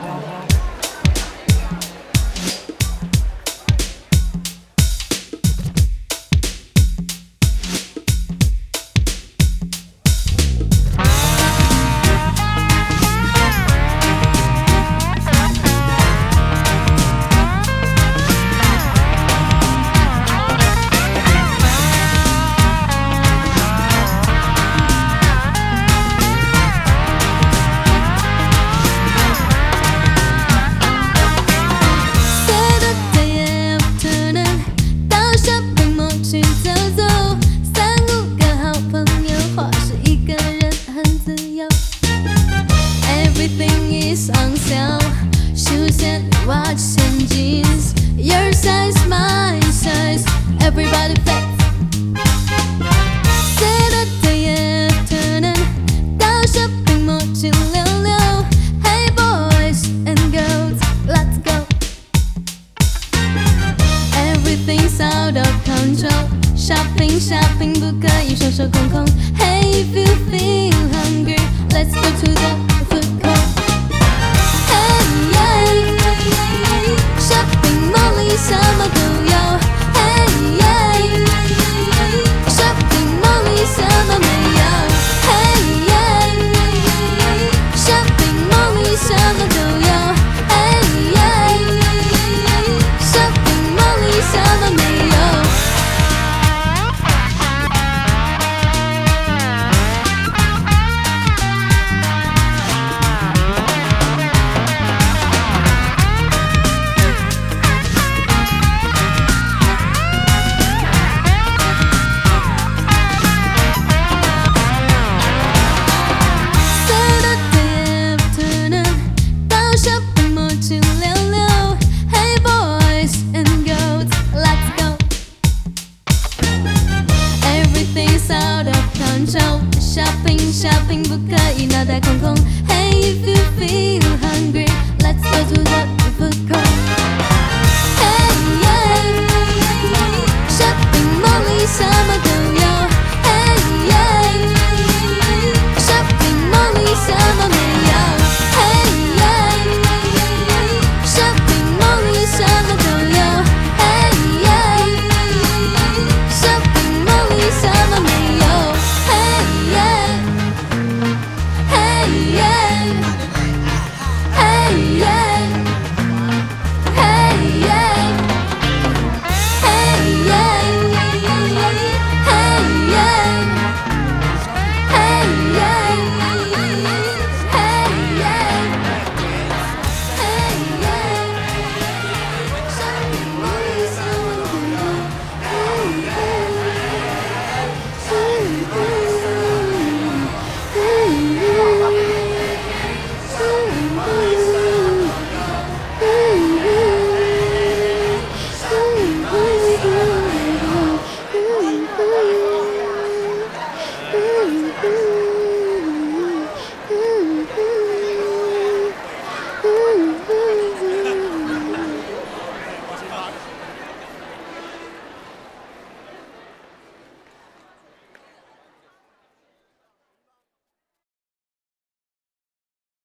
上校休闲 watch and jeans Your size, my size Everybody fits 4 afternoon 到 shopping mall 去溜溜 Hey boys and girls, let's go Everything's out of control Shopping, shopping 不可以双手空空 Hey if you feel